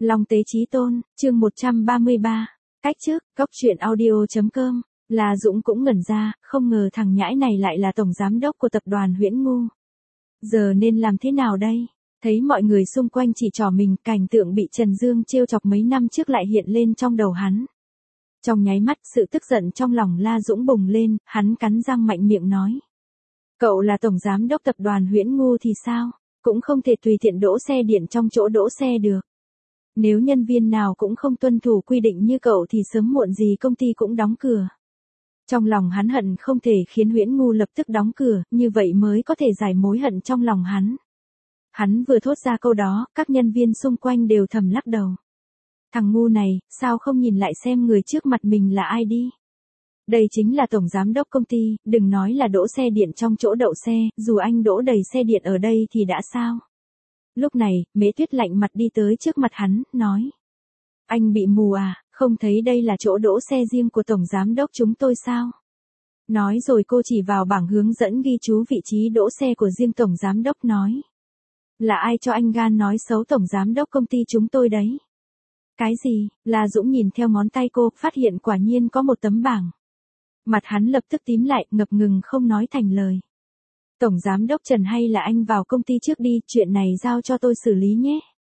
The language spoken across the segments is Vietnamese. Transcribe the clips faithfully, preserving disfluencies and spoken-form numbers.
Long Tế Chí Tôn, chương một trăm ba mươi ba. Cách trước, góc truyện audio chấm com. La Dũng cũng ngẩn ra, không ngờ thằng nhãi này lại là tổng giám đốc của tập đoàn Huyễn Ngu. Giờ nên làm thế nào đây? Thấy mọi người xung quanh chỉ trỏ mình, cảnh tượng bị Trần Dương trêu chọc mấy năm trước lại hiện lên trong đầu hắn. Trong nháy mắt, sự tức giận trong lòng La Dũng bùng lên, hắn cắn răng mạnh miệng nói. Cậu là tổng giám đốc tập đoàn Huyễn Ngu thì sao? Cũng không thể tùy tiện đỗ xe điện trong chỗ đỗ xe được. Nếu nhân viên nào cũng không tuân thủ quy định như cậu thì sớm muộn gì công ty cũng đóng cửa. Trong lòng hắn hận không thể khiến Huyễn Ngu lập tức đóng cửa, như vậy mới có thể giải mối hận trong lòng hắn. Hắn vừa thốt ra câu đó, các nhân viên xung quanh đều thầm lắc đầu. Thằng ngu này, sao không nhìn lại xem người trước mặt mình là ai đi? Đây chính là tổng giám đốc công ty, đừng nói là đỗ xe điện trong chỗ đậu xe, dù anh đỗ đầy xe điện ở đây thì đã sao? Lúc này, Mễ Tuyết lạnh mặt đi tới trước mặt hắn, nói. Anh bị mù à, không thấy đây là chỗ đỗ xe riêng của tổng giám đốc chúng tôi sao? Nói rồi cô chỉ vào bảng hướng dẫn ghi chú vị trí đỗ xe của riêng tổng giám đốc nói. Là ai cho anh gan nói xấu tổng giám đốc công ty chúng tôi đấy? Cái gì? La Dũng nhìn theo ngón tay cô, phát hiện quả nhiên có một tấm bảng. Mặt hắn lập tức tím lại, ngập ngừng không nói thành lời. Tổng giám đốc Trần, hay là anh vào công ty trước đi, chuyện này giao cho tôi xử lý nhé.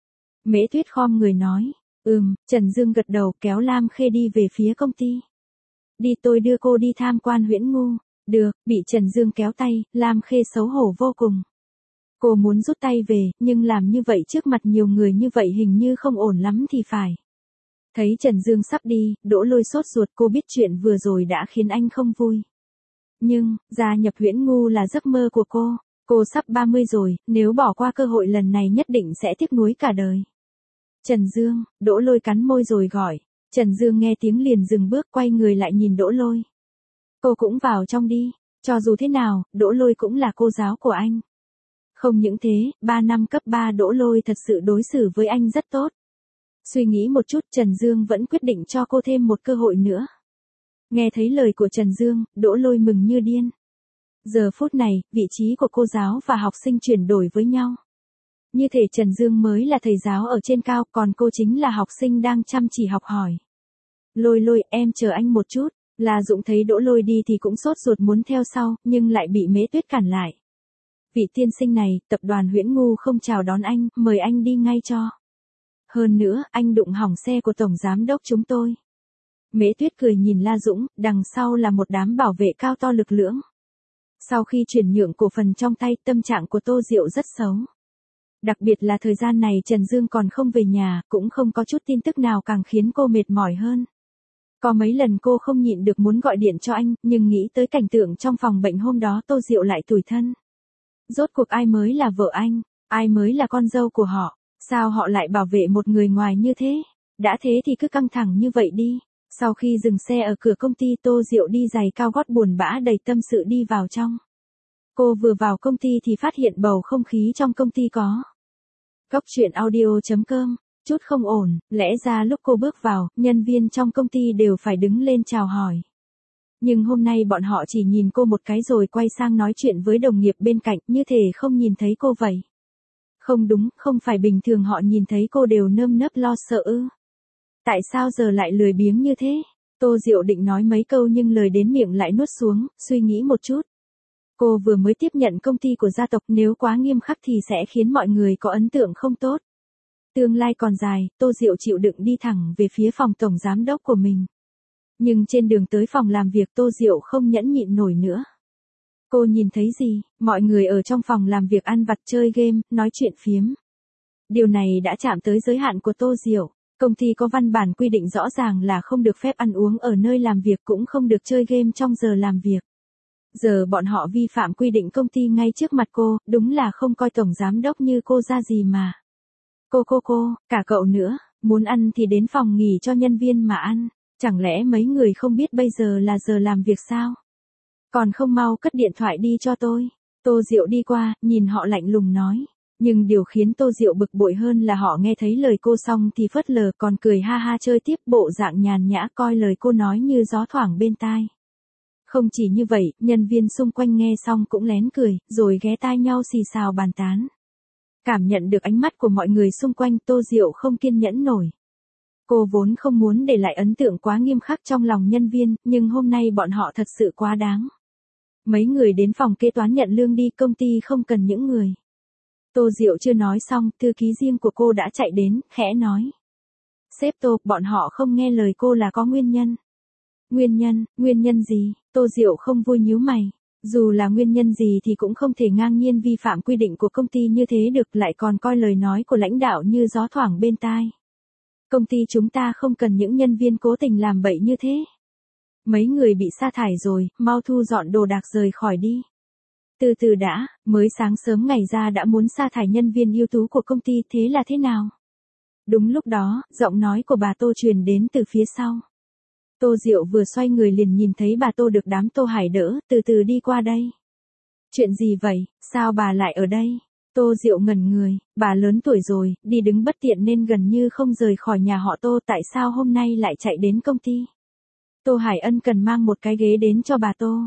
Mễ Tuyết khom người nói. Ừm, Trần Dương gật đầu, kéo Lam Khê đi về phía công ty. Đi, tôi đưa cô đi tham quan Huyễn Ngu. Được, bị Trần Dương kéo tay, Lam Khê xấu hổ vô cùng. Cô muốn rút tay về, nhưng làm như vậy trước mặt nhiều người như vậy hình như không ổn lắm thì phải. Thấy Trần Dương sắp đi, Đỗ Lôi sốt ruột, cô biết chuyện vừa rồi đã khiến anh không vui. Nhưng, gia nhập Huyễn Ngu là giấc mơ của cô. Cô sắp ba mươi rồi, nếu bỏ qua cơ hội lần này nhất định sẽ tiếc nuối cả đời. Trần Dương, Đỗ Lôi cắn môi rồi gọi. Trần Dương nghe tiếng liền dừng bước, quay người lại nhìn Đỗ Lôi. Cô cũng vào trong đi, cho dù thế nào, Đỗ Lôi cũng là cô giáo của anh. Không những thế, ba năm cấp ba Đỗ Lôi thật sự đối xử với anh rất tốt. Suy nghĩ một chút, Trần Dương vẫn quyết định cho cô thêm một cơ hội nữa. Nghe thấy lời của Trần Dương, Đỗ Lôi mừng như điên. Giờ phút này, vị trí của cô giáo và học sinh chuyển đổi với nhau. Như thể Trần Dương mới là thầy giáo ở trên cao, còn cô chính là học sinh đang chăm chỉ học hỏi. Lôi Lôi, em chờ anh một chút. La Dũng thấy Đỗ Lôi đi thì cũng sốt ruột muốn theo sau, nhưng lại bị Mễ Tuyết cản lại. Vị tiên sinh này, tập đoàn Huyễn Ngu không chào đón anh, mời anh đi ngay cho. Hơn nữa, anh đụng hỏng xe của tổng giám đốc chúng tôi. Mễ Tuyết cười nhìn La Dũng, đằng sau là một đám bảo vệ cao to lực lưỡng. Sau khi chuyển nhượng cổ phần trong tay, tâm trạng của Tô Diệu rất xấu. Đặc biệt là thời gian này Trần Dương còn không về nhà, cũng không có chút tin tức nào càng khiến cô mệt mỏi hơn. Có mấy lần cô không nhịn được muốn gọi điện cho anh, nhưng nghĩ tới cảnh tượng trong phòng bệnh hôm đó Tô Diệu lại tủi thân. Rốt cuộc ai mới là vợ anh, ai mới là con dâu của họ, sao họ lại bảo vệ một người ngoài như thế? Đã thế thì cứ căng thẳng như vậy đi. Sau khi dừng xe ở cửa công ty, Tô Diệu đi giày cao gót buồn bã đầy tâm sự đi vào trong. Cô vừa vào công ty thì phát hiện bầu không khí trong công ty có. Góc truyện audio chấm com, chút không ổn, lẽ ra lúc cô bước vào, nhân viên trong công ty đều phải đứng lên chào hỏi. Nhưng hôm nay bọn họ chỉ nhìn cô một cái rồi quay sang nói chuyện với đồng nghiệp bên cạnh, như thể không nhìn thấy cô vậy. Không đúng, không phải bình thường họ nhìn thấy cô đều nơm nớp lo sợ ư? Tại sao giờ lại lười biếng như thế? Tô Diệu định nói mấy câu nhưng lời đến miệng lại nuốt xuống, suy nghĩ một chút. Cô vừa mới tiếp nhận công ty của gia tộc, nếu quá nghiêm khắc thì sẽ khiến mọi người có ấn tượng không tốt. Tương lai còn dài, Tô Diệu chịu đựng đi thẳng về phía phòng tổng giám đốc của mình. Nhưng trên đường tới phòng làm việc Tô Diệu không nhẫn nhịn nổi nữa. Cô nhìn thấy gì? Mọi người ở trong phòng làm việc ăn vặt chơi game, nói chuyện phiếm. Điều này đã chạm tới giới hạn của Tô Diệu. Công ty có văn bản quy định rõ ràng là không được phép ăn uống ở nơi làm việc, cũng không được chơi game trong giờ làm việc. Giờ bọn họ vi phạm quy định công ty ngay trước mặt cô, đúng là không coi tổng giám đốc như cô ra gì mà. Cô cô cô, cả cậu nữa, muốn ăn thì đến phòng nghỉ cho nhân viên mà ăn. Chẳng lẽ mấy người không biết bây giờ là giờ làm việc sao? Còn không mau cất điện thoại đi cho tôi. Tô Diệu đi qua, nhìn họ lạnh lùng nói. Nhưng điều khiến Tô Diệu bực bội hơn là họ nghe thấy lời cô xong thì phớt lờ, còn cười ha ha chơi tiếp, bộ dạng nhàn nhã coi lời cô nói như gió thoảng bên tai. Không chỉ như vậy, nhân viên xung quanh nghe xong cũng lén cười, rồi ghé tai nhau xì xào bàn tán. Cảm nhận được ánh mắt của mọi người xung quanh, Tô Diệu không kiên nhẫn nổi. Cô vốn không muốn để lại ấn tượng quá nghiêm khắc trong lòng nhân viên, nhưng hôm nay bọn họ thật sự quá đáng. Mấy người đến phòng kế toán nhận lương đi, công ty không cần những người. Tô Diệu chưa nói xong, thư ký riêng của cô đã chạy đến, khẽ nói. Sếp Tô, bọn họ không nghe lời cô là có nguyên nhân. Nguyên nhân, nguyên nhân gì? Tô Diệu không vui nhíu mày. Dù là nguyên nhân gì thì cũng không thể ngang nhiên vi phạm quy định của công ty như thế được, lại còn coi lời nói của lãnh đạo như gió thoảng bên tai. Công ty chúng ta không cần những nhân viên cố tình làm bậy như thế. Mấy người bị sa thải rồi, mau thu dọn đồ đạc rời khỏi đi. Từ từ đã, mới sáng sớm ngày ra đã muốn sa thải nhân viên ưu tú của công ty, thế là thế nào? Đúng lúc đó, giọng nói của bà Tô truyền đến từ phía sau. Tô Diệu vừa xoay người liền nhìn thấy bà Tô được đám Tô Hải đỡ, từ từ đi qua đây. Chuyện gì vậy, sao bà lại ở đây? Tô Diệu ngẩn người, bà lớn tuổi rồi, đi đứng bất tiện nên gần như không rời khỏi nhà họ Tô, tại sao hôm nay lại chạy đến công ty? Tô Hải ân cần mang một cái ghế đến cho bà Tô.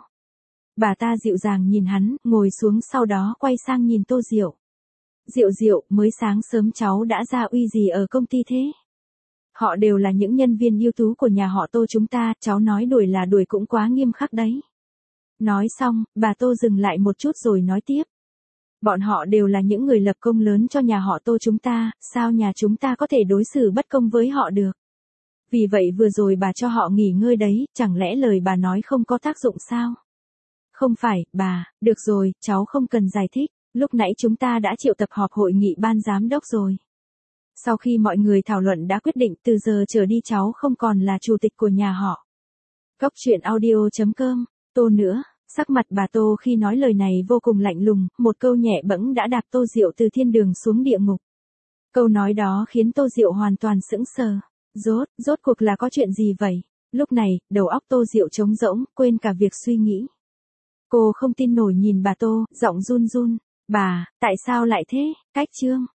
Bà ta dịu dàng nhìn hắn, ngồi xuống, sau đó quay sang nhìn Tô Diệu. Diệu Diệu, mới sáng sớm cháu đã ra uy gì ở công ty thế? Họ đều là những nhân viên ưu tú của nhà họ Tô chúng ta, cháu nói đuổi là đuổi cũng quá nghiêm khắc đấy. Nói xong, bà Tô dừng lại một chút rồi nói tiếp. Bọn họ đều là những người lập công lớn cho nhà họ Tô chúng ta, sao nhà chúng ta có thể đối xử bất công với họ được? Vì vậy vừa rồi bà cho họ nghỉ ngơi đấy, chẳng lẽ lời bà nói không có tác dụng sao? Không phải, bà, được rồi, cháu không cần giải thích, lúc nãy chúng ta đã triệu tập họp hội nghị ban giám đốc rồi. Sau khi mọi người thảo luận đã quyết định từ giờ trở đi cháu không còn là chủ tịch của nhà họ. Góc truyện audio chấm com, Tô nữa, sắc mặt bà Tô khi nói lời này vô cùng lạnh lùng, một câu nhẹ bẫng đã đạp Tô Diệu từ thiên đường xuống địa ngục. Câu nói đó khiến Tô Diệu hoàn toàn sững sờ. Rốt, rốt cuộc là có chuyện gì vậy? Lúc này, đầu óc Tô Diệu trống rỗng, quên cả việc suy nghĩ. Cô không tin nổi nhìn bà Tô, giọng run run. Bà, tại sao lại thế? Cách chương.